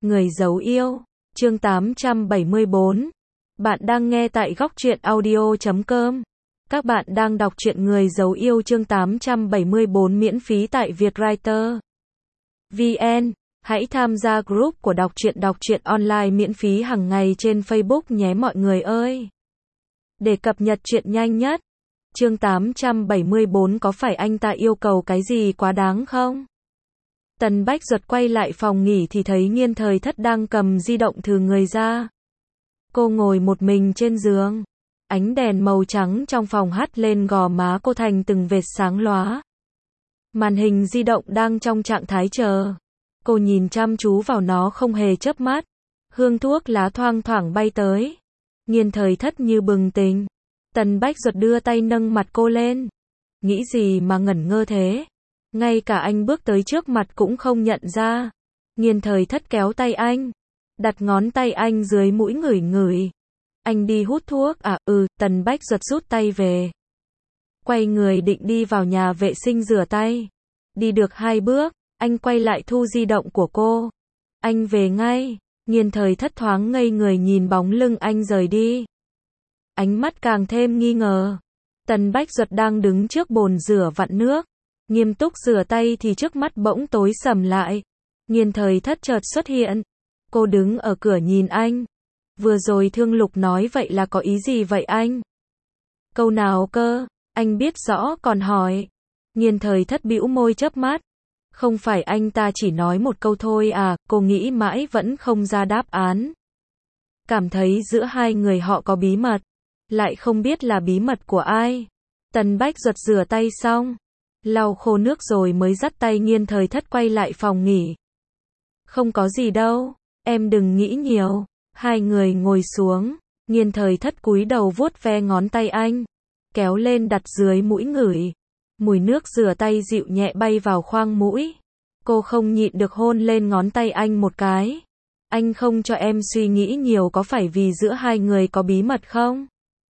Người giấu yêu, chương 874. Bạn đang nghe tại góc truyện audio.com. Các bạn đang đọc truyện Người giấu yêu chương 874 miễn phí tại Vietwriter VN. Hãy tham gia group của đọc truyện online miễn phí hàng ngày trên Facebook nhé mọi người ơi. Để cập nhật truyện nhanh nhất. Chương 874 có phải anh ta yêu cầu cái gì quá đáng không? Tần Bách Duật quay lại phòng nghỉ thì thấy Nghiên Thời Thất đang cầm di động thừ người ra. Cô ngồi một mình trên giường. Ánh đèn màu trắng trong phòng hắt lên gò má cô thành từng vệt sáng lóa. Màn hình di động đang trong trạng thái chờ. Cô nhìn chăm chú vào nó không hề chớp mắt. Hương thuốc lá thoang thoảng bay tới. Nghiên Thời Thất như bừng tỉnh. Tần Bách Duật đưa tay nâng mặt cô lên. Nghĩ gì mà ngẩn ngơ thế? Ngay cả anh bước tới trước mặt cũng không nhận ra. Nghiên Thời Thất kéo tay anh. Đặt ngón tay anh dưới mũi ngửi ngửi. Anh đi hút thuốc à? Tần Bách Duật rút tay về. Quay người định đi vào nhà vệ sinh rửa tay. Đi được 2 bước, anh quay lại thu di động của cô. Anh về ngay. Nghiên Thời Thất thoáng ngây người nhìn bóng lưng anh rời đi. Ánh mắt càng thêm nghi ngờ. Tần Bách Duật đang đứng trước bồn rửa vặn nước. Nghiêm túc rửa tay thì trước mắt bỗng tối sầm lại. Nghiên Thời Thất chợt xuất hiện. Cô đứng ở cửa nhìn anh. Vừa rồi Thương Lục nói vậy là có ý gì vậy anh? Câu nào cơ? Anh biết rõ còn hỏi. Nghiên Thời Thất bĩu môi chớp mắt. Không phải anh ta chỉ nói một câu thôi à? Cô nghĩ mãi vẫn không ra đáp án. Cảm thấy giữa hai người họ có bí mật. Lại không biết là bí mật của ai. Tần Bách Duật rửa tay xong. Lau khô nước rồi mới dắt tay Nghiên Thời Thất quay lại phòng nghỉ. Không có gì đâu, em đừng nghĩ nhiều. Hai người ngồi xuống. Nghiên Thời Thất cúi đầu vuốt ve ngón tay anh. Kéo lên đặt dưới mũi ngửi. Mùi nước rửa tay dịu nhẹ bay vào khoang mũi. Cô không nhịn được hôn lên ngón tay anh một cái. Anh không cho em suy nghĩ nhiều có phải vì giữa hai người có bí mật không?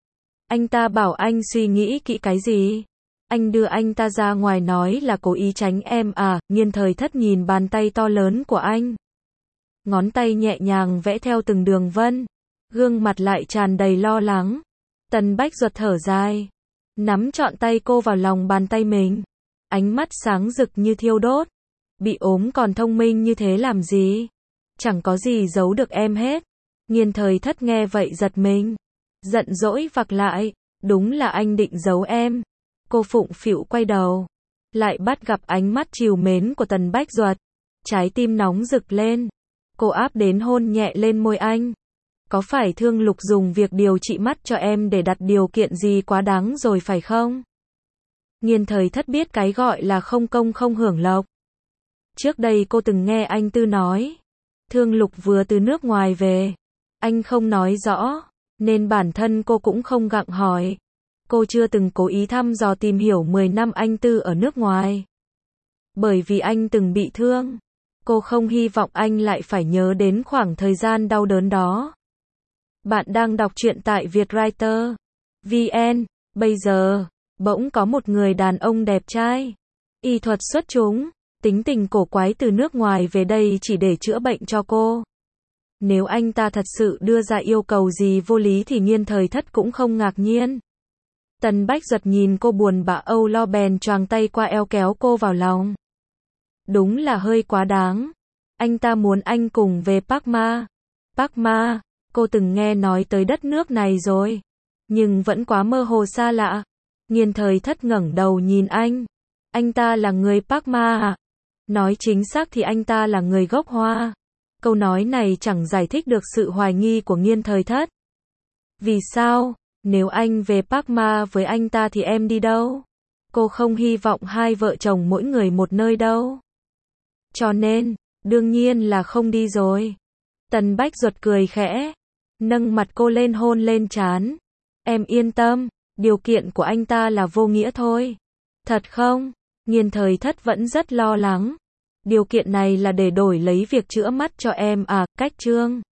Anh ta bảo anh suy nghĩ kỹ cái gì? Anh đưa anh ta ra ngoài nói là cố ý tránh em à? Nghiên Thời Thất nhìn bàn tay to lớn của anh. Ngón tay nhẹ nhàng vẽ theo từng đường vân. Gương mặt lại tràn đầy lo lắng. Tần Bách Duật thở dài. Nắm trọn tay cô vào lòng bàn tay mình. Ánh mắt sáng rực như thiêu đốt. Bị ốm còn thông minh như thế làm gì? Chẳng có gì giấu được em hết. Nghiên Thời Thất nghe vậy giật mình. Giận dỗi vặc lại. Đúng là anh định giấu em. Cô phụng phịu quay đầu. Lại bắt gặp ánh mắt trìu mến của Tần Bách Duật. Trái tim nóng rực lên. Cô áp đến hôn nhẹ lên môi anh. Có phải Thương Lục dùng việc điều trị mắt cho em để đặt điều kiện gì quá đáng rồi phải không? Nghiên Thời Thất biết cái gọi là không công không hưởng lộc. Trước đây cô từng nghe anh Tư nói. Thương Lục vừa từ nước ngoài về. Anh không nói rõ. Nên bản thân cô cũng không gặng hỏi. Cô chưa từng cố ý thăm dò tìm hiểu 10 năm anh Tư ở nước ngoài. Bởi vì anh từng bị thương. Cô không hy vọng anh lại phải nhớ đến khoảng thời gian đau đớn đó. Bạn đang đọc truyện tại Vietwriter VN. Bây giờ, bỗng có một người đàn ông đẹp trai. Y thuật xuất chúng. Tính tình cổ quái từ nước ngoài về đây chỉ để chữa bệnh cho cô. Nếu anh ta thật sự đưa ra yêu cầu gì vô lý thì Nghiên Thời Thất cũng không ngạc nhiên. Tần Bách Duật nhìn cô buồn bã âu lo bèn choàng tay qua eo kéo cô vào lòng. Đúng là hơi quá đáng. Anh ta muốn anh cùng về Park Ma. Park Ma, cô từng nghe nói tới đất nước này rồi. Nhưng vẫn quá mơ hồ xa lạ. Nghiên Thời Thất ngẩng đầu nhìn anh. Anh ta là người Park Ma à? Nói chính xác thì anh ta là người gốc Hoa. Câu nói này chẳng giải thích được sự hoài nghi của Nghiên Thời Thất. Vì sao? Nếu anh về Park Ma với anh ta thì em đi đâu? Cô không hy vọng hai vợ chồng mỗi người một nơi đâu. Cho nên, đương nhiên là không đi rồi. Tần Bách Duật cười khẽ. Nâng mặt cô lên hôn lên trán. Em yên tâm, điều kiện của anh ta là vô nghĩa thôi. Thật không? Nghiên Thời Thất vẫn rất lo lắng. Điều kiện này là để đổi lấy việc chữa mắt cho em à? Cách chương